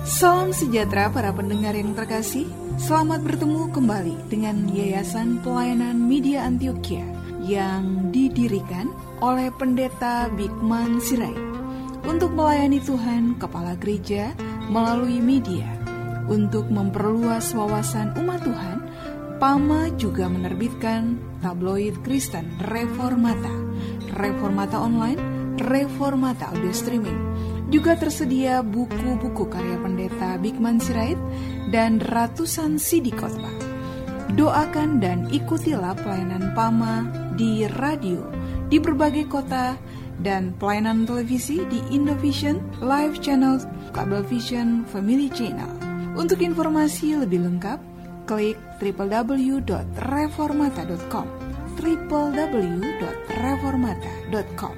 Salam sejahtera para pendengar yang terkasih. Selamat bertemu kembali dengan Yayasan Pelayanan Media Antioquia yang didirikan oleh Pendeta Bigman Sirait untuk melayani Tuhan Kepala Gereja melalui media. Untuk memperluas wawasan umat Tuhan, PAMA juga menerbitkan tabloid Kristen Reformata, Reformata Online, Reformata Audio Streaming. Juga tersedia buku-buku karya Pendeta Bigman Sirait dan ratusan CD khotbah. Doakan dan ikutilah pelayanan PAMA di radio di berbagai kota dan pelayanan televisi di Indovision, Live Channel, Cablevision, Family Channel. Untuk informasi lebih lengkap, klik www.reformata.com www.reformata.com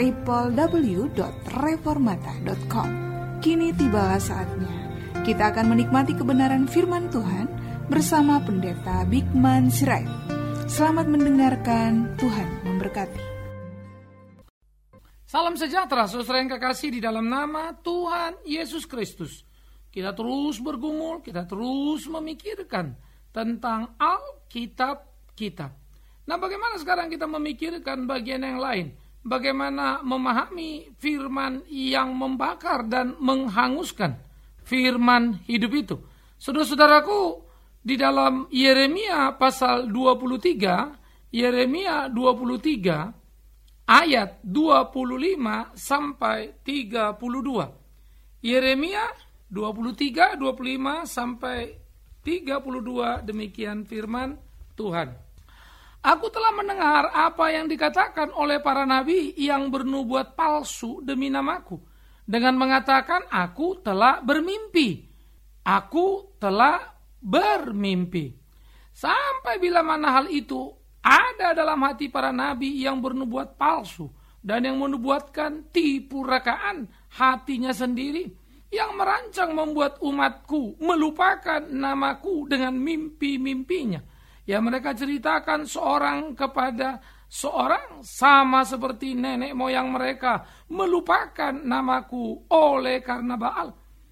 www.reformata.com. Kini tibalah saatnya kita akan menikmati kebenaran firman Tuhan bersama Pendeta Bigman Sirait. Selamat mendengarkan, Tuhan memberkati. Salam sejahtera saudara yang kekasih di dalam nama Tuhan Yesus Kristus. Kita terus bergumul, kita terus memikirkan tentang Alkitab kita. Nah, bagaimana sekarang kita memikirkan bagian yang lain? Bagaimana memahami firman yang membakar dan menghanguskan, firman hidup itu. Saudara-saudaraku, di dalam Yeremia pasal 23, Yeremia 23 ayat 25 sampai 32. Yeremia 23, 25 sampai 32, demikian firman Tuhan. Aku telah mendengar apa yang dikatakan oleh para nabi yang bernubuat palsu demi namaku, dengan mengatakan aku telah bermimpi. Aku telah bermimpi. Sampai bila mana hal itu ada dalam hati para nabi yang bernubuat palsu dan yang menubuatkan tipu rakaan hatinya sendiri, yang merancang membuat umatku melupakan namaku dengan mimpi-mimpinya. Ya, mereka ceritakan seorang kepada seorang, sama seperti nenek moyang mereka melupakan namaku oleh karena Baal.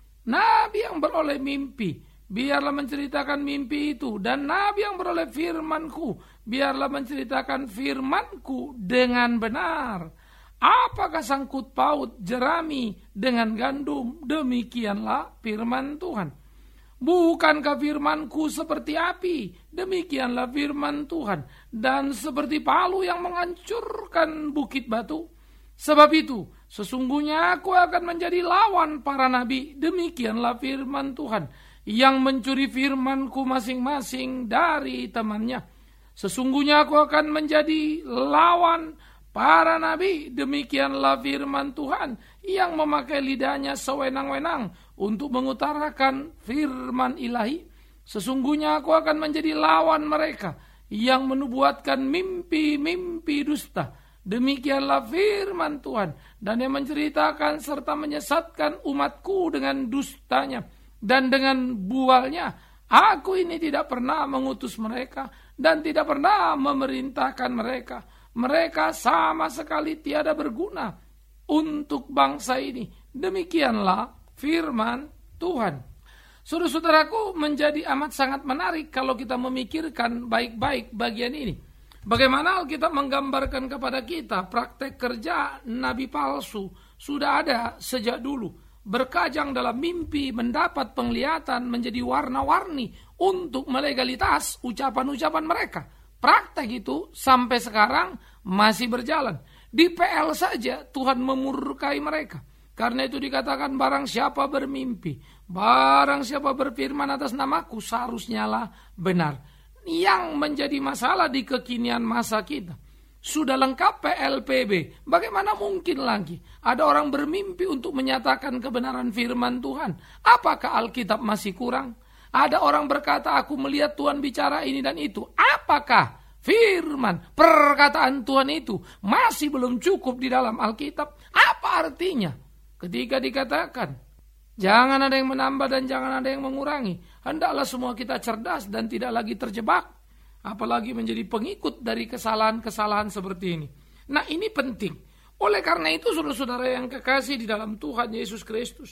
Nabi yang beroleh mimpi, biarlah menceritakan mimpi itu. Dan nabi yang beroleh firmanku, biarlah menceritakan firmanku dengan benar. Apakah sangkut paut jerami dengan gandum? Demikianlah firman Tuhan. Bukankah firmanku seperti api? Demikianlah firman Tuhan. Dan seperti palu yang menghancurkan bukit batu. Sebab itu, sesungguhnya aku akan menjadi lawan para nabi. Demikianlah firman Tuhan. Yang mencuri firmanku masing-masing dari temannya. Sesungguhnya aku akan menjadi lawan para nabi. Demikianlah firman Tuhan. Yang memakai lidahnya sewenang-wenang untuk mengutarakan firman ilahi. Sesungguhnya aku akan menjadi lawan mereka yang menubuatkan mimpi-mimpi dusta. Demikianlah firman Tuhan. Dan yang menceritakan serta menyesatkan umatku dengan dustanya dan dengan bualnya. Aku ini tidak pernah mengutus mereka dan tidak pernah memerintahkan mereka. Mereka sama sekali tiada berguna untuk bangsa ini. Demikianlah firman Tuhan. Saudara-saudaraku, menjadi amat sangat menarik kalau kita memikirkan baik-baik bagian ini. Bagaimana Alkitab menggambarkan kepada kita praktek kerja nabi palsu sudah ada sejak dulu. Berkajang dalam mimpi, mendapat penglihatan, menjadi warna-warni untuk melegalitas ucapan-ucapan mereka. Praktek itu sampai sekarang masih berjalan. Di PL saja Tuhan memurkai mereka. Karena itu dikatakan barang siapa bermimpi, barang siapa berfirman atas namaku, seharusnya lah benar. Yang menjadi masalah di kekinian masa kita, sudah lengkap PLPB, bagaimana mungkin lagi ada orang bermimpi untuk menyatakan kebenaran firman Tuhan? Apakah Alkitab masih kurang? Ada orang berkata, aku melihat Tuhan bicara ini dan itu. Apakah firman, perkataan Tuhan itu masih belum cukup di dalam Alkitab? Apa artinya ketika dikatakan jangan ada yang menambah dan jangan ada yang mengurangi? Hendaklah semua kita cerdas dan tidak lagi terjebak, apalagi menjadi pengikut dari kesalahan-kesalahan seperti ini. Nah, ini penting. Oleh karena itu, saudara-saudara yang kekasih di dalam Tuhan Yesus Kristus,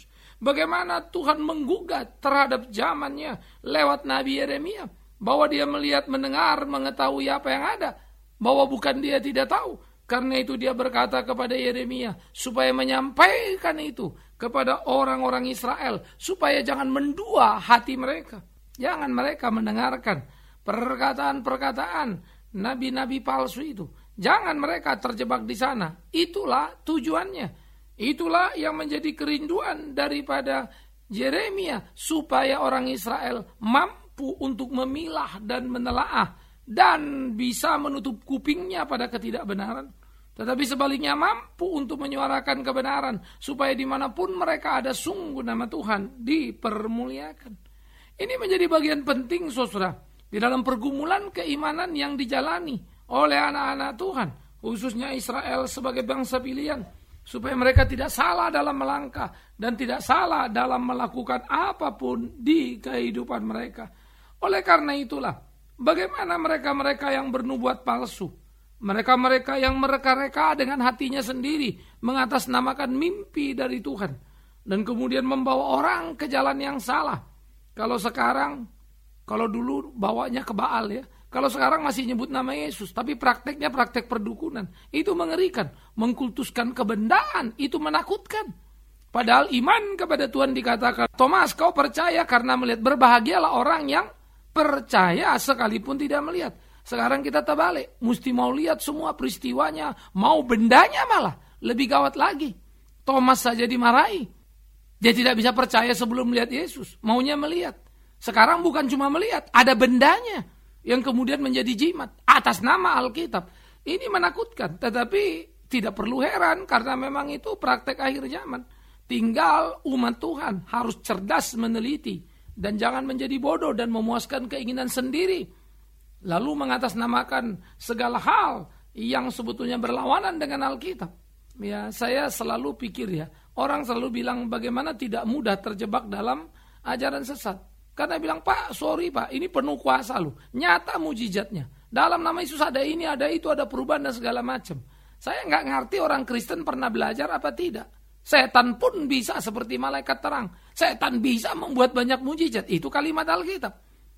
bagaimana Tuhan menggugat terhadap zamannya lewat Nabi Yeremia. Bahwa dia melihat, mendengar, mengetahui apa yang ada. Bahwa bukan dia tidak tahu. Karena itu dia berkata kepada Yeremia supaya menyampaikan itu kepada orang-orang Israel. Supaya jangan mendua hati mereka. Jangan mereka mendengarkan perkataan-perkataan nabi-nabi palsu itu. Jangan mereka terjebak di sana. Itulah tujuannya. Itulah yang menjadi kerinduan daripada Yeremia. Supaya orang Israel mampu untuk memilah dan menelaah. Dan bisa menutup kupingnya pada ketidakbenaran. Tetapi sebaliknya mampu untuk menyuarakan kebenaran. Supaya dimanapun mereka ada, sungguh nama Tuhan dipermuliakan. Ini menjadi bagian penting, saudara, di dalam pergumulan keimanan yang dijalani oleh anak-anak Tuhan. Khususnya Israel sebagai bangsa pilihan. Supaya mereka tidak salah dalam melangkah. Dan tidak salah dalam melakukan apapun di kehidupan mereka. Oleh karena itulah, bagaimana mereka-mereka yang bernubuat palsu, mereka-mereka yang mereka-reka dengan hatinya sendiri, mengatasnamakan mimpi dari Tuhan, dan kemudian membawa orang ke jalan yang salah. Kalau sekarang, kalau dulu bawanya ke Baal ya, kalau sekarang masih nyebut nama Yesus, tapi prakteknya praktek perdukunan. Itu mengerikan, mengkultuskan kebendaan, itu menakutkan. Padahal iman kepada Tuhan dikatakan, Thomas, kau percaya karena melihat. Berbahagialah orang yang percaya sekalipun tidak melihat. Sekarang kita terbalik, mesti mau lihat semua peristiwanya, mau bendanya malah. Lebih gawat lagi, Thomas saja dimarahi. Dia tidak bisa percaya sebelum melihat Yesus, maunya melihat. Sekarang bukan cuma melihat, ada bendanya yang kemudian menjadi jimat atas nama Alkitab. Ini menakutkan, tetapi tidak perlu heran karena memang itu praktek akhir zaman. Tinggal umat Tuhan harus cerdas meneliti dan jangan menjadi bodoh dan memuaskan keinginan sendiri. Lalu mengatasnamakan segala hal yang sebetulnya berlawanan dengan Alkitab. Ya, saya selalu pikir ya, orang selalu bilang bagaimana tidak mudah terjebak dalam ajaran sesat. Karena bilang, Pak, sorry Pak, ini penuh kuasa loh. Nyata mujizatnya. Dalam nama Yesus ada ini, ada itu, ada perubahan dan segala macam. Saya nggak ngerti orang Kristen pernah belajar apa tidak. Setan pun bisa seperti malaikat terang. Setan bisa membuat banyak mujizat. Itu kalimat Alkitab.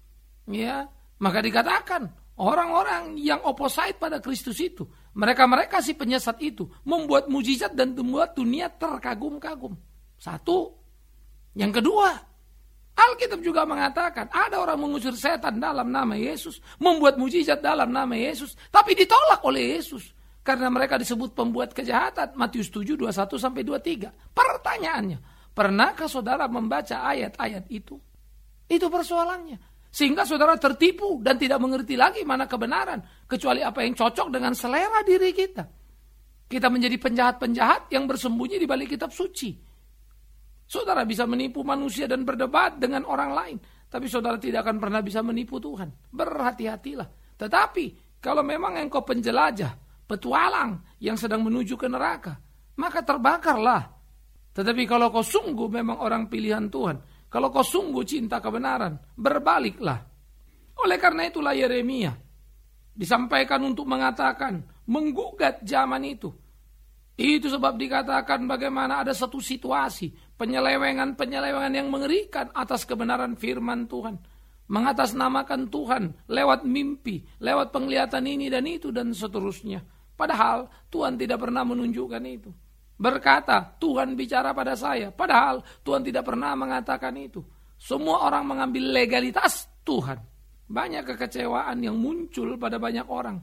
Ya, maka dikatakan orang-orang yang opposite pada Kristus itu, mereka-mereka si penyesat itu membuat mujizat dan membuat dunia terkagum-kagum. Satu. Yang kedua, Alkitab juga mengatakan ada orang mengusir setan dalam nama Yesus, membuat mujizat dalam nama Yesus, tapi ditolak oleh Yesus. Karena mereka disebut pembuat kejahatan. Matius 7, 21-23. Pertanyaannya, pernahkah saudara membaca ayat-ayat itu? Itu persoalannya. Sehingga saudara tertipu dan tidak mengerti lagi mana kebenaran. Kecuali apa yang cocok dengan selera diri kita. Kita menjadi penjahat-penjahat yang bersembunyi di balik kitab suci. Saudara bisa menipu manusia dan berdebat dengan orang lain. Tapi saudara tidak akan pernah bisa menipu Tuhan. Berhati-hatilah. Tetapi kalau memang engkau penjelajah, petualang yang sedang menuju ke neraka, maka terbakarlah. Tetapi kalau kau sungguh memang orang pilihan Tuhan, kalau kau sungguh cinta kebenaran, berbaliklah. Oleh karena itulah Yeremia disampaikan untuk mengatakan, menggugat zaman itu. Itu sebab dikatakan bagaimana ada satu situasi, penyelewengan-penyelewengan yang mengerikan atas kebenaran firman Tuhan. Mengatasnamakan Tuhan lewat mimpi, lewat penglihatan ini dan itu dan seterusnya. Padahal Tuhan tidak pernah menunjukkan itu. Berkata, Tuhan bicara pada saya. Padahal Tuhan tidak pernah mengatakan itu. Semua orang mengambil legalitas Tuhan. Banyak kekecewaan yang muncul pada banyak orang.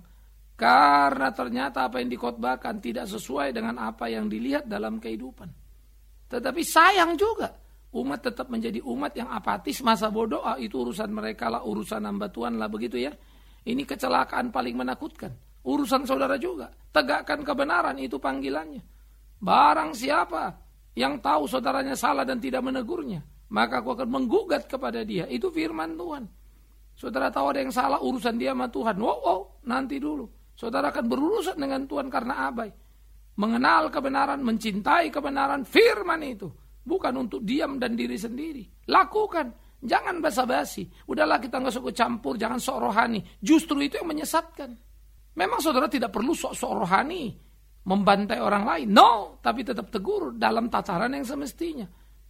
Karena ternyata apa yang dikhotbahkan tidak sesuai dengan apa yang dilihat dalam kehidupan. Tetapi sayang juga, umat tetap menjadi umat yang apatis, masa bodoh, itu urusan mereka lah, urusan hamba Tuhan lah, begitu ya. Ini kecelakaan paling menakutkan. Urusan saudara juga. Tegakkan kebenaran, itu panggilannya. Barang siapa yang tahu saudaranya salah dan tidak menegurnya, maka aku akan menggugat kepada dia. Itu firman Tuhan. Saudara tahu ada yang salah, urusan dia sama Tuhan. Wow, nanti dulu. Saudara akan berurusan dengan Tuhan karena abai. Mengenal kebenaran, mencintai kebenaran, firman itu. Bukan untuk diam dan diri sendiri. Lakukan. Jangan basa-basi. Udahlah kita gak suka campur, jangan sok rohani. Justru itu yang menyesatkan. Memang saudara tidak perlu sok-sok rohani, membantai orang lain. No, tapi tetap tegur dalam tataran yang semestinya.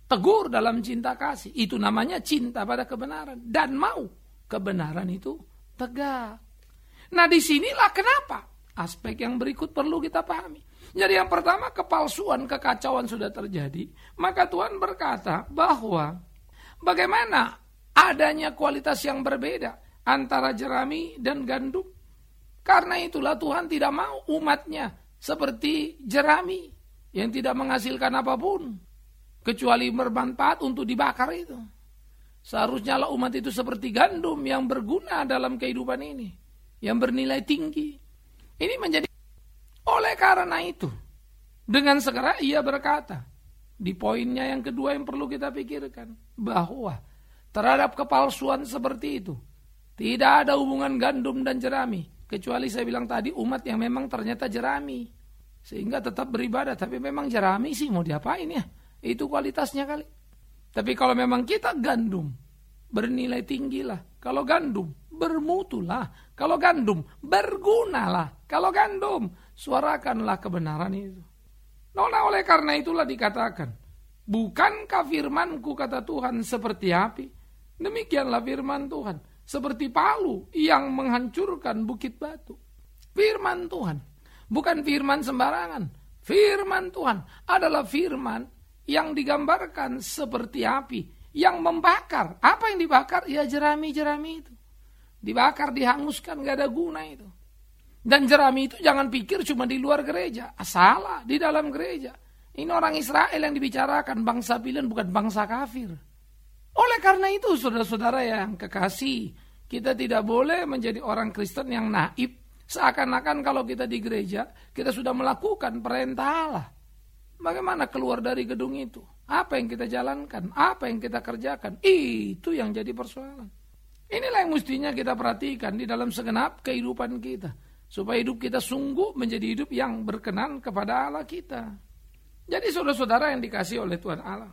tegur dalam cinta kasih. Itu namanya cinta pada kebenaran. Dan mau kebenaran itu tegak. Nah, disinilah kenapa aspek yang berikut perlu kita pahami. Jadi yang pertama, kepalsuan, kekacauan sudah terjadi. Maka Tuhan berkata bahwa bagaimana adanya kualitas yang berbeda antara jerami dan gandum. Karena itulah Tuhan tidak mau umatnya seperti jerami yang tidak menghasilkan apapun kecuali bermanfaat untuk dibakar itu. Seharusnya lah umat itu seperti gandum yang berguna dalam kehidupan ini, yang bernilai tinggi. Ini menjadi oleh karena itu, dengan segera ia berkata, di poinnya yang kedua yang perlu kita pikirkan, bahwa terhadap kepalsuan seperti itu tidak ada hubungan gandum dan jerami, kecuali saya bilang tadi umat yang memang ternyata jerami, sehingga tetap beribadah. Tapi memang jerami sih mau diapain ya, itu kualitasnya kali. Tapi kalau memang kita gandum, bernilai tinggilah. Kalau gandum, bermutulah. Kalau gandum, bergunalah. Kalau gandum, suarakanlah kebenaran itu. Nah, oleh karena itulah dikatakan, bukankah firmanku, kata Tuhan, seperti api? Demikianlah firman Tuhan, seperti palu yang menghancurkan bukit batu. Firman Tuhan, bukan firman sembarangan. Firman Tuhan adalah firman yang digambarkan seperti api yang membakar. Apa yang dibakar? Ya jerami-jerami itu. Dibakar, dihanguskan, gak ada guna itu. Dan jerami itu jangan pikir cuma di luar gereja. Salah, di dalam gereja. Ini orang Israel yang dibicarakan, bangsa pilihan bukan bangsa kafir. Oleh karena itu, saudara-saudara yang kekasih, kita tidak boleh menjadi orang Kristen yang naif. Seakan-akan kalau kita di gereja, kita sudah melakukan perintah Allah. Bagaimana keluar dari gedung itu? Apa yang kita jalankan? Apa yang kita kerjakan? Itu yang jadi persoalan. Inilah yang mestinya kita perhatikan di dalam segenap kehidupan kita. Supaya hidup kita sungguh menjadi hidup yang berkenan kepada Allah kita. Jadi saudara-saudara yang dikasih oleh Tuhan Allah,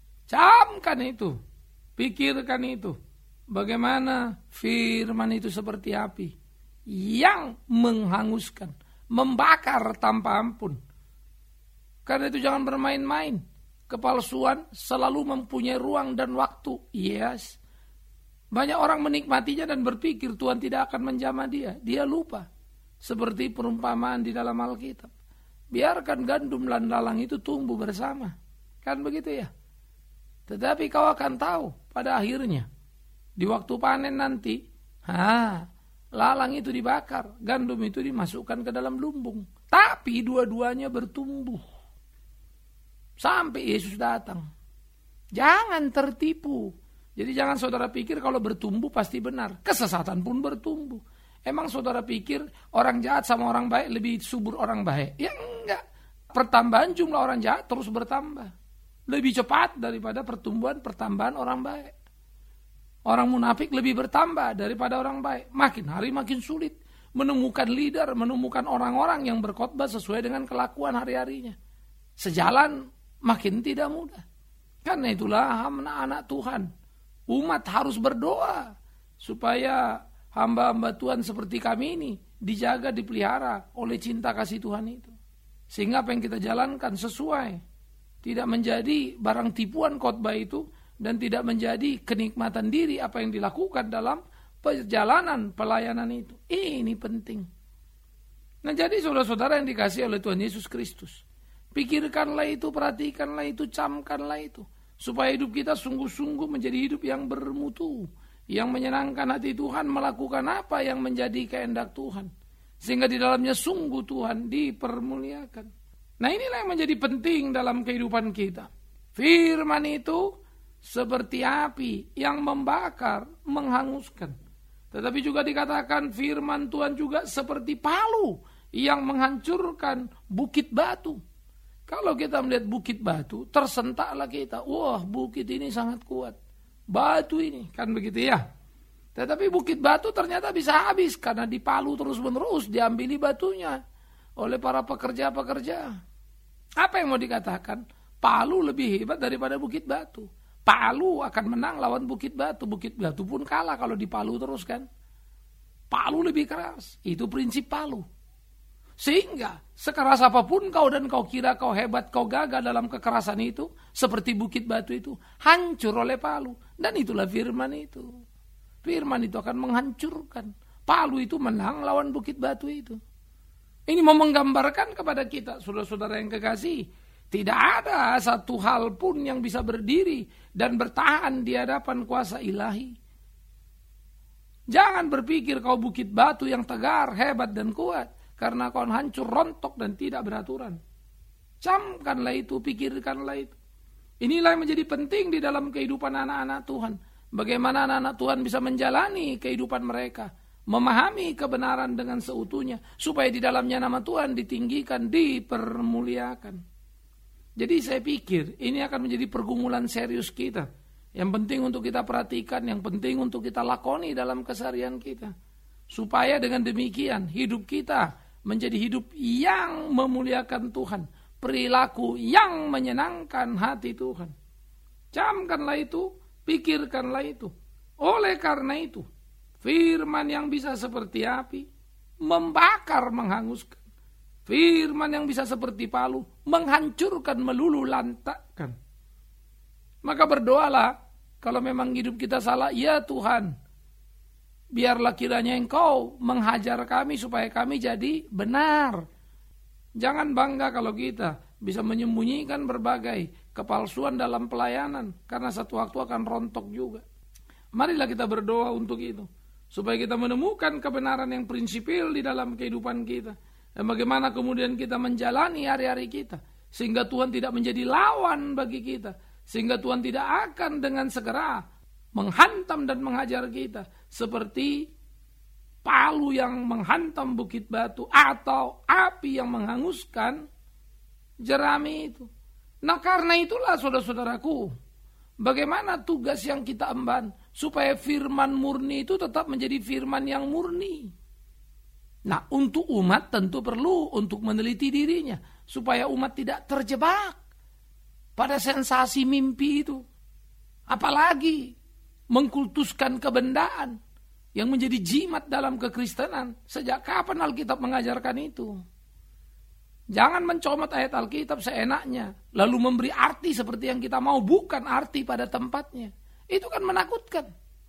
camkan itu, pikirkan itu. Bagaimana firman itu seperti api yang menghanguskan, membakar tanpa ampun. Karena itu jangan bermain-main. Kepalsuan selalu mempunyai ruang dan waktu. Yes. Banyak orang menikmatinya dan berpikir Tuhan tidak akan menjamah dia. Dia lupa. Seperti perumpamaan di dalam Alkitab. Biarkan gandum dan lalang itu tumbuh bersama. Kan begitu ya? Tetapi kau akan tahu pada akhirnya. Di waktu panen nanti. Lalang itu dibakar. Gandum itu dimasukkan ke dalam lumbung. Tapi dua-duanya bertumbuh. Sampai Yesus datang. Jangan tertipu. Jadi jangan saudara pikir kalau bertumbuh pasti benar. Kesesatan pun bertumbuh. Emang saudara pikir orang jahat sama orang baik lebih subur orang baik? Ya enggak. Pertambahan jumlah orang jahat terus bertambah. Lebih cepat daripada pertambahan orang baik. Orang munafik lebih bertambah daripada orang baik. Makin hari makin sulit menemukan leader, menemukan orang-orang yang berkhotbah sesuai dengan kelakuan hari-harinya. Sejalan makin tidak mudah. Karena itulah anak-anak Tuhan, umat harus berdoa supaya hamba-hamba Tuhan seperti kami ini dijaga, dipelihara oleh cinta kasih Tuhan itu. Sehingga apa yang kita jalankan sesuai. Tidak menjadi barang tipuan khotbah itu dan tidak menjadi kenikmatan diri apa yang dilakukan dalam perjalanan pelayanan itu. Ini penting. Nah, jadi saudara-saudara yang dikasihi oleh Tuhan Yesus Kristus, pikirkanlah itu, perhatikanlah itu, camkanlah itu. Supaya hidup kita sungguh-sungguh menjadi hidup yang bermutu. Yang menyenangkan hati Tuhan, melakukan apa yang menjadi kehendak Tuhan. Sehingga di dalamnya sungguh Tuhan dipermuliakan. Nah, inilah yang menjadi penting dalam kehidupan kita. Firman itu seperti api yang membakar, menghanguskan. Tetapi juga dikatakan firman Tuhan juga seperti palu yang menghancurkan bukit batu. Kalau kita melihat bukit batu, tersentaklah kita. Wah, bukit ini sangat kuat. Batu ini, kan begitu ya. Tetapi bukit batu ternyata bisa habis karena dipalu terus-menerus, diambili batunya oleh para pekerja-pekerja. Apa yang mau dikatakan? Palu lebih hebat daripada bukit batu. Palu akan menang lawan bukit batu. Bukit batu pun kalah kalau dipalu terus kan. Palu lebih keras. Itu prinsip palu. Sehingga sekeras apapun kau dan kau kira kau hebat, kau gagah dalam kekerasan itu, seperti bukit batu itu hancur oleh palu. Dan itulah firman itu. Firman itu akan menghancurkan. Palu itu menang lawan bukit batu itu. Ini mau menggambarkan kepada kita, saudara-saudara yang kekasih, tidak ada satu hal pun yang bisa berdiri dan bertahan di hadapan kuasa ilahi. Jangan berpikir kau bukit batu yang tegar, hebat dan kuat, karena kau hancur, rontok dan tidak beraturan. Camkanlah itu, pikirkanlah itu. Inilah yang menjadi penting di dalam kehidupan anak-anak Tuhan. Bagaimana anak-anak Tuhan bisa menjalani kehidupan mereka, memahami kebenaran dengan seutuhnya, supaya di dalamnya nama Tuhan ditinggikan, dipermuliakan. Jadi saya pikir ini akan menjadi pergumulan serius kita. Yang penting untuk kita perhatikan, yang penting untuk kita lakoni dalam keseharian kita. Supaya dengan demikian hidup kita menjadi hidup yang memuliakan Tuhan. Perilaku yang menyenangkan hati Tuhan. Camkanlah itu, pikirkanlah itu. Oleh karena itu, firman yang bisa seperti api, membakar, menghanguskan. Firman yang bisa seperti palu, menghancurkan, meluluh lantakkan. Maka berdoalah, kalau memang hidup kita salah, ya Tuhan, biarlah kiranya Engkau menghajar kami supaya kami jadi benar. Jangan bangga kalau kita bisa menyembunyikan berbagai kepalsuan dalam pelayanan, karena satu waktu akan rontok juga. Marilah kita berdoa untuk itu, supaya kita menemukan kebenaran yang prinsipil di dalam kehidupan kita. Dan bagaimana kemudian kita menjalani hari-hari kita, sehingga Tuhan tidak menjadi lawan bagi kita, sehingga Tuhan tidak akan dengan segera menghantam dan menghajar kita, seperti palu yang menghantam bukit batu, atau api yang menghanguskan jerami itu. Nah karena itulah saudara-saudaraku, bagaimana tugas yang kita emban, supaya firman murni itu tetap menjadi firman yang murni. Nah untuk umat tentu perlu untuk meneliti dirinya, supaya umat tidak terjebak pada sensasi mimpi itu. Apalagi mengkultuskan kebendaan yang menjadi jimat dalam kekristenan. Sejak kapan Alkitab mengajarkan itu? Jangan mencomot ayat Alkitab seenaknya, lalu memberi arti seperti yang kita mau, bukan arti pada tempatnya. Itu kan menakutkan.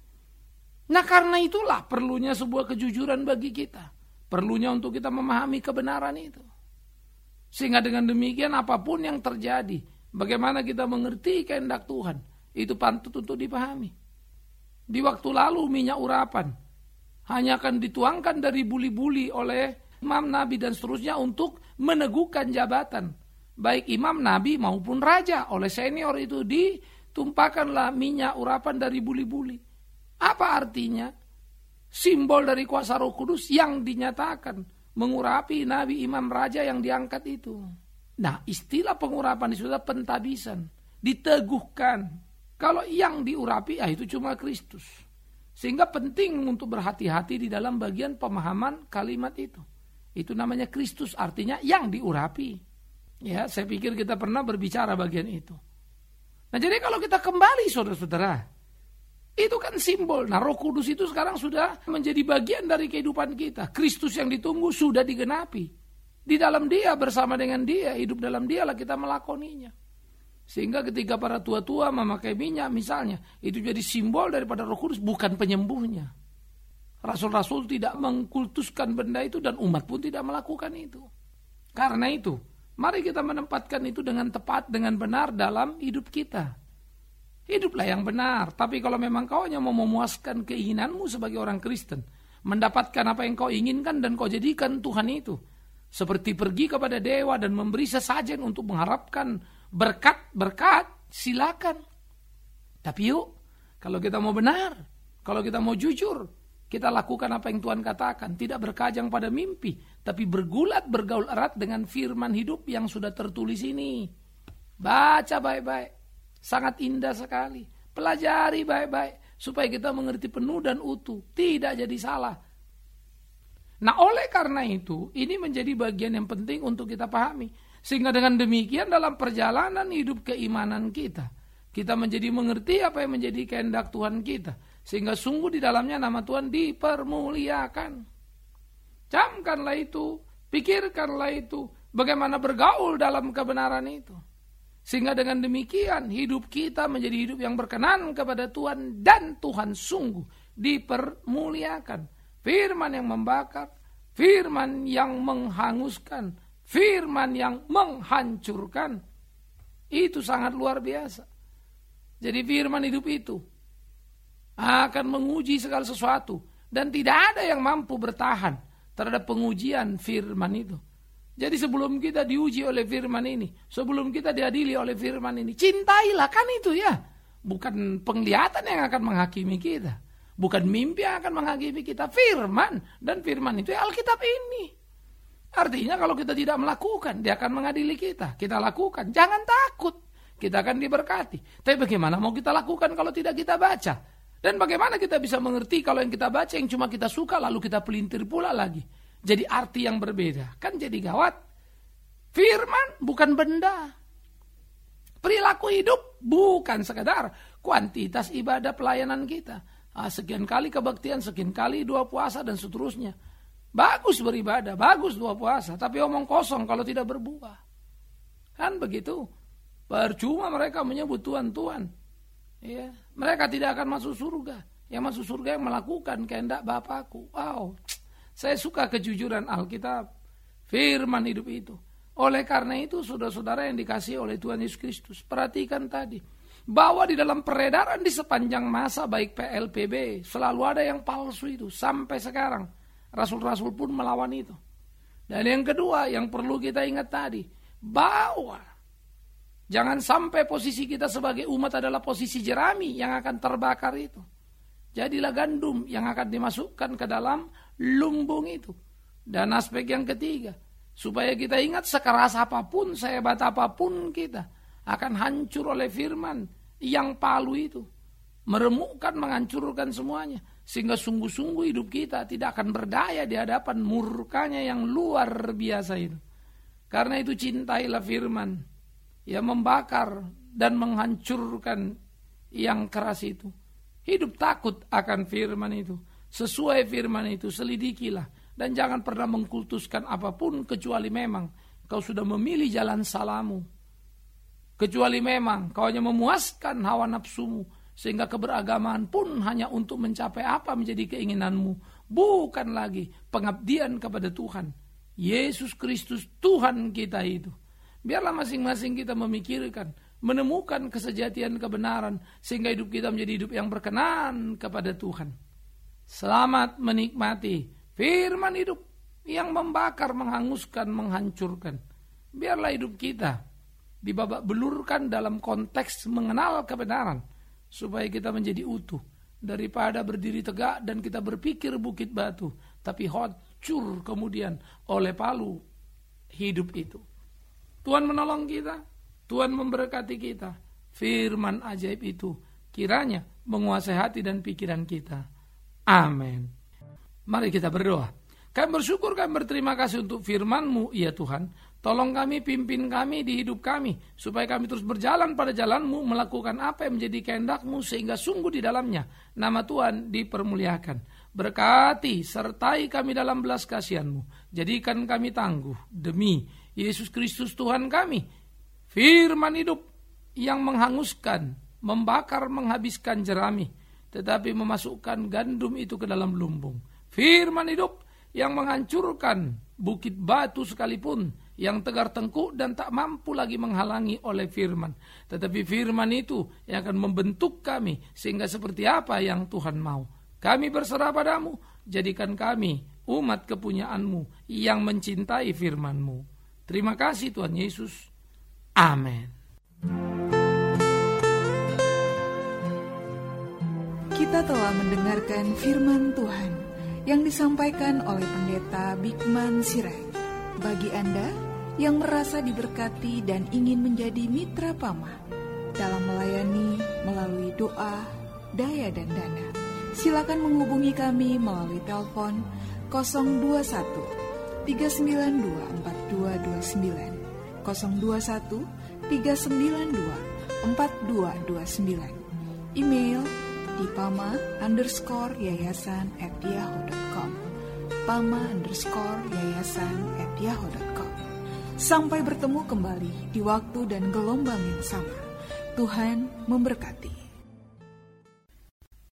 Nah karena itulah perlunya sebuah kejujuran bagi kita. Perlunya untuk kita memahami kebenaran itu. Sehingga dengan demikian apapun yang terjadi, bagaimana kita mengerti kehendak Tuhan, itu patut untuk dipahami. Di waktu lalu minyak urapan hanya akan dituangkan dari buli-buli oleh imam, nabi dan seterusnya untuk meneguhkan jabatan. Baik imam, nabi maupun raja. Oleh senior itu ditumpahkanlah minyak urapan dari buli-buli. Apa artinya? Simbol dari kuasa Roh Kudus yang dinyatakan mengurapi nabi, imam, raja yang diangkat itu. Nah istilah pengurapan itu adalah pentabisan. Diteguhkan. Kalau yang diurapi itu cuma Kristus. Sehingga penting untuk berhati-hati di dalam bagian pemahaman kalimat itu. Itu namanya Kristus, artinya yang diurapi. Ya, saya pikir kita pernah berbicara bagian itu. Nah, jadi kalau kita kembali saudara-saudara, itu kan simbol. Nah, Roh Kudus itu sekarang sudah menjadi bagian dari kehidupan kita. Kristus yang ditunggu sudah digenapi. Di dalam Dia, bersama dengan Dia, hidup dalam Dialah kita melakoninya. Sehingga ketika para tua-tua memakai minyak misalnya, itu jadi simbol daripada Roh Kudus, bukan penyembuhnya. Rasul-rasul tidak mengkultuskan benda itu dan umat pun tidak melakukan itu. Karena itu, mari kita menempatkan itu dengan tepat, dengan benar dalam hidup kita. Hiduplah yang benar, tapi kalau memang kau hanya mau memuaskan keinginanmu sebagai orang Kristen, mendapatkan apa yang kau inginkan dan kau jadikan Tuhan itu, seperti pergi kepada dewa dan memberi sesajen untuk mengharapkan berkat, silakan. Tapi yuk, kalau kita mau benar, kalau kita mau jujur, kita lakukan apa yang Tuhan katakan. Tidak berkajang pada mimpi, tapi bergulat, bergaul erat dengan firman hidup yang sudah tertulis ini. Baca baik-baik, sangat indah sekali. Pelajari baik-baik, supaya kita mengerti penuh dan utuh, tidak jadi salah. Nah oleh karena itu, ini menjadi bagian yang penting untuk kita pahami. Sehingga dengan demikian dalam perjalanan hidup keimanan kita menjadi mengerti apa yang menjadi kehendak Tuhan kita. Sehingga sungguh di dalamnya nama Tuhan dipermuliakan. Camkanlah itu, pikirkanlah itu, bagaimana bergaul dalam kebenaran itu. Sehingga dengan demikian hidup kita menjadi hidup yang berkenan kepada Tuhan dan Tuhan sungguh dipermuliakan. Firman yang membakar, firman yang menghanguskan, firman yang menghancurkan. Itu sangat luar biasa. Jadi firman hidup itu akan menguji segala sesuatu. Dan tidak ada yang mampu bertahan terhadap pengujian firman itu. Jadi sebelum kita diuji oleh firman ini, sebelum kita diadili oleh firman ini, cintailah, kan itu ya. Bukan penglihatan yang akan menghakimi kita. Bukan mimpi yang akan menghakimi kita. Firman. Dan firman itu Alkitab ini. Artinya kalau kita tidak melakukan, dia akan mengadili kita. Kita lakukan. Jangan takut. Kita akan diberkati. Tapi bagaimana mau kita lakukan kalau tidak kita baca? Dan bagaimana kita bisa mengerti kalau yang kita baca yang cuma kita suka lalu kita pelintir pula lagi. Jadi arti yang berbeda. Kan jadi gawat. Firman bukan benda. Perilaku hidup bukan sekadar kuantitas ibadah pelayanan kita. Sekian kali kebaktian, sekian kali dua puasa dan seterusnya. Bagus beribadah, bagus dua puasa. Tapi omong kosong kalau tidak berbuah. Kan begitu. Percuma mereka menyebut Tuhan, Tuhan. Ya, mereka tidak akan masuk surga. Yang masuk surga yang melakukan kehendak Bapakku. Wow. Saya suka kejujuran Alkitab, firman hidup itu. Oleh karena itu, saudara-saudara yang dikasihi oleh Tuhan Yesus Kristus, perhatikan tadi, bahwa di dalam peredaran di sepanjang masa, baik PLPB, selalu ada yang palsu itu, sampai sekarang. Rasul-rasul pun melawan itu. Dan yang kedua, yang perlu kita ingat tadi, bahwa jangan sampai posisi kita sebagai umat adalah posisi jerami yang akan terbakar itu. Jadilah gandum yang akan dimasukkan ke dalam lumbung itu. Dan aspek yang ketiga, supaya kita ingat sekeras apapun, sehebat apapun kita, akan hancur oleh firman yang palu itu. Meremukkan, menghancurkan semuanya. Sehingga sungguh-sungguh hidup kita tidak akan berdaya di hadapan murkanya yang luar biasa itu. Karena itu cintailah firman yang membakar dan menghancurkan yang keras itu. Hidup takut akan firman itu. Sesuai firman itu, selidikilah. Dan jangan pernah mengkultuskan apapun kecuali memang kau sudah memilih jalan salahmu. Kecuali memang kau hanya memuaskan hawa nafsumu. Sehingga keberagamaan pun hanya untuk mencapai apa menjadi keinginanmu. Bukan lagi pengabdian kepada Tuhan. Yesus Kristus Tuhan kita itu. Biarlah masing-masing kita memikirkan, menemukan kesejatian kebenaran, sehingga hidup kita menjadi hidup yang berkenan kepada Tuhan. Selamat menikmati firman hidup yang membakar, menghanguskan, menghancurkan. Biarlah hidup kita dibabak belurkan dalam konteks mengenal kebenaran, supaya kita menjadi utuh. Daripada berdiri tegak dan kita berpikir bukit batu, tapi hancur kemudian oleh palu hidup itu. Tuhan menolong kita, Tuhan memberkati kita. Firman ajaib itu kiranya menguasai hati dan pikiran kita. Amin. Mari kita berdoa. Kami bersyukur, kami berterima kasih untuk firman-Mu, ya Tuhan. Tolong kami, pimpin kami di hidup kami, supaya kami terus berjalan pada jalan-Mu, melakukan apa yang menjadi kehendak-Mu, sehingga sungguh di dalamnya nama Tuhan dipermuliakan. Berkati, sertai kami dalam belas kasihan-Mu. Jadikan kami tangguh demi Yesus Kristus Tuhan kami. Firman hidup yang menghanguskan, membakar, menghabiskan jerami, tetapi memasukkan gandum itu ke dalam lumbung. Firman hidup yang menghancurkan bukit batu sekalipun, yang tegar tengkuk dan tak mampu lagi menghalangi oleh firman. Tetapi firman itu yang akan membentuk kami sehingga seperti apa yang Tuhan mau. Kami berserah padamu, jadikan kami umat kepunyaan-Mu yang mencintai firman-Mu. Terima kasih Tuhan Yesus. Amin. Kita telah mendengarkan firman Tuhan yang disampaikan oleh Pendeta Bikman Sirait. Bagi Anda yang merasa diberkati dan ingin menjadi mitra Pama dalam melayani melalui doa, daya dan dana, silakan menghubungi kami melalui telepon 021 392 4229, 021 392 4229. Email di pama_yayasan@yahoo.com, pama_yayasan@yahoo.com. Sampai bertemu kembali di waktu dan gelombang yang sama. Tuhan memberkati.